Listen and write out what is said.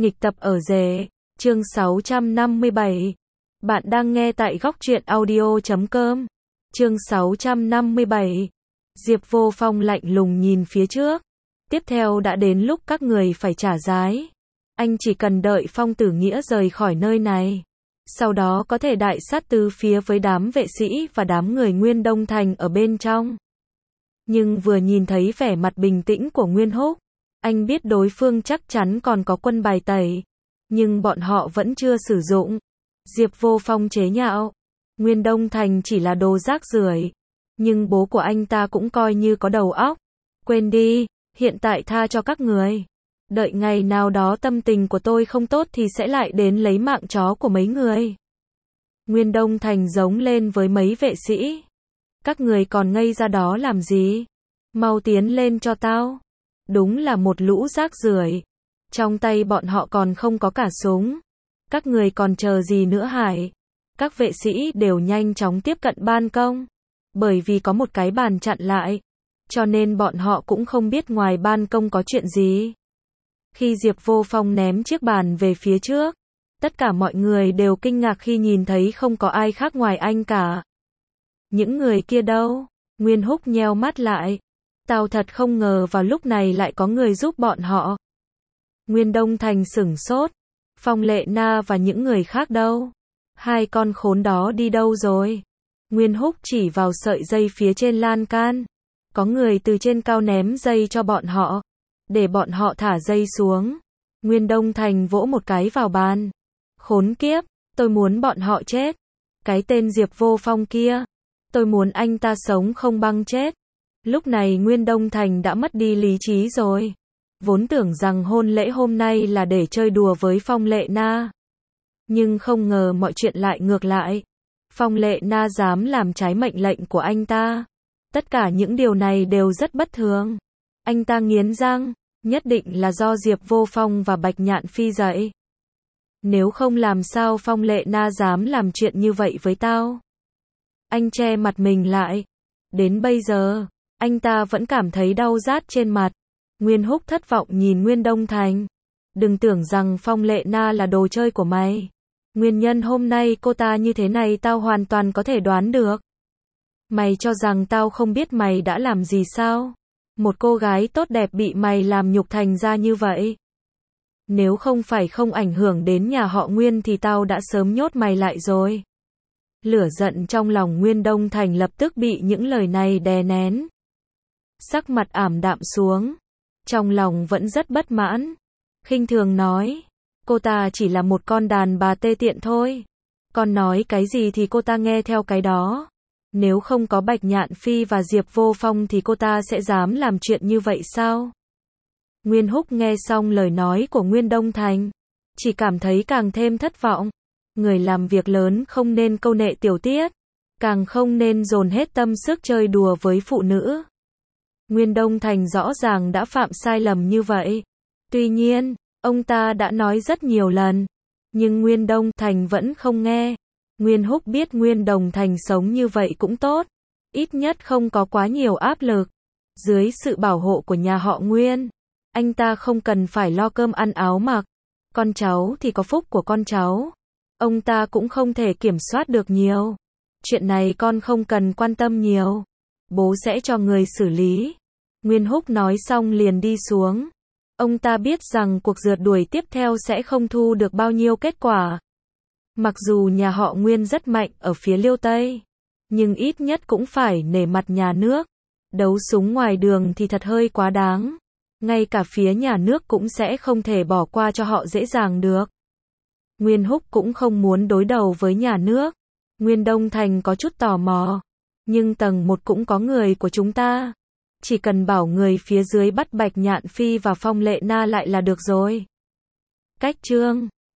Nghịch tập ở rể, chương 657. Bạn đang nghe tại góc truyện audio.com. Chương 657. Diệp Vô Phong lạnh lùng nhìn phía trước. Tiếp theo đã đến lúc các người phải trả giá. Anh chỉ cần đợi Phong Tử Nghĩa rời khỏi nơi này. Sau đó có thể đại sát tứ phía với đám vệ sĩ và đám người Nguyên Đông Thành ở bên trong. Nhưng vừa nhìn thấy vẻ mặt bình tĩnh của Nguyên Húc, anh biết đối phương chắc chắn còn có quân bài tẩy, nhưng bọn họ vẫn chưa sử dụng. Diệp Vô Phong chế nhạo, Nguyên Đông Thành chỉ là đồ rác rưởi, nhưng bố của anh ta cũng coi như có đầu óc. Quên đi, hiện tại tha cho các người. Đợi ngày nào đó tâm tình của tôi không tốt thì sẽ lại đến lấy mạng chó của mấy người. Nguyên Đông Thành giống lên với mấy vệ sĩ. Các người còn ngây ra đó làm gì? Mau tiến lên cho tao. Đúng là một lũ rác rưởi. Trong tay bọn họ còn không có cả súng. Các người còn chờ gì nữa hả? Các vệ sĩ đều nhanh chóng tiếp cận ban công. Bởi vì có một cái bàn chặn lại, cho nên bọn họ cũng không biết ngoài ban công có chuyện gì. Khi Diệp Vô Phong ném chiếc bàn về phía trước, tất cả mọi người đều kinh ngạc khi nhìn thấy không có ai khác ngoài anh cả. Những người kia đâu? Nguyên Húc nheo mắt lại. Tao thật không ngờ vào lúc này lại có người giúp bọn họ. Nguyên Đông Thành sửng sốt. Phong Lệ Na và những người khác đâu? Hai con khốn đó đi đâu rồi? Nguyên Húc chỉ vào sợi dây phía trên lan can. Có người từ trên cao ném dây cho bọn họ, để bọn họ thả dây xuống. Nguyên Đông Thành vỗ một cái vào bàn. Khốn kiếp, tôi muốn bọn họ chết. Cái tên Diệp Vô Phong kia, tôi muốn anh ta sống không băng chết. Lúc này Nguyên Đông Thành đã mất đi lý trí rồi. Vốn tưởng rằng hôn lễ hôm nay là để chơi đùa với Phong Lệ Na. Nhưng không ngờ mọi chuyện lại ngược lại. Phong Lệ Na dám làm trái mệnh lệnh của anh ta. Tất cả những điều này đều rất bất thường. Anh ta nghiến răng, nhất định là do Diệp Vô Phong và Bạch Nhạn Phi dạy. Nếu không làm sao Phong Lệ Na dám làm chuyện như vậy với tao. Anh che mặt mình lại. Đến bây giờ, anh ta vẫn cảm thấy đau rát trên mặt. Nguyên Húc thất vọng nhìn Nguyên Đông Thành. Đừng tưởng rằng Phong Lệ Na là đồ chơi của mày. Nguyên nhân hôm nay cô ta như thế này tao hoàn toàn có thể đoán được. Mày cho rằng tao không biết mày đã làm gì sao? Một cô gái tốt đẹp bị mày làm nhục thành ra như vậy. Nếu không phải không ảnh hưởng đến nhà họ Nguyên thì tao đã sớm nhốt mày lại rồi. Lửa giận trong lòng Nguyên Đông Thành lập tức bị những lời này đè nén. Sắc mặt ảm đạm xuống. Trong lòng vẫn rất bất mãn. Khinh thường nói. Cô ta chỉ là một con đàn bà tê tiện thôi. Con nói cái gì thì cô ta nghe theo cái đó. Nếu không có Bạch Nhạn Phi và Diệp Vô Phong thì cô ta sẽ dám làm chuyện như vậy sao? Nguyên Húc nghe xong lời nói của Nguyên Đông Thành, chỉ cảm thấy càng thêm thất vọng. Người làm việc lớn không nên câu nệ tiểu tiết, càng không nên dồn hết tâm sức chơi đùa với phụ nữ. Nguyên Đông Thành rõ ràng đã phạm sai lầm như vậy. Tuy nhiên, ông ta đã nói rất nhiều lần, nhưng Nguyên Đông Thành vẫn không nghe. Nguyên Húc biết Nguyên Đông Thành sống như vậy cũng tốt, ít nhất không có quá nhiều áp lực. Dưới sự bảo hộ của nhà họ Nguyên, anh ta không cần phải lo cơm ăn áo mặc. Con cháu thì có phúc của con cháu. Ông ta cũng không thể kiểm soát được nhiều. Chuyện này con không cần quan tâm nhiều. Bố sẽ cho người xử lý. Nguyên Húc nói xong liền đi xuống. Ông ta biết rằng cuộc rượt đuổi tiếp theo sẽ không thu được bao nhiêu kết quả. Mặc dù nhà họ Nguyên rất mạnh ở phía Liêu Tây, nhưng ít nhất cũng phải nể mặt nhà nước. Đấu súng ngoài đường thì thật hơi quá đáng. Ngay cả phía nhà nước cũng sẽ không thể bỏ qua cho họ dễ dàng được. Nguyên Húc cũng không muốn đối đầu với nhà nước. Nguyên Đông Thành có chút tò mò. Nhưng tầng 1 cũng có người của chúng ta. Chỉ cần bảo người phía dưới bắt Bạch Nhạn Phi và Phong Lệ Na lại là được rồi. Cách chương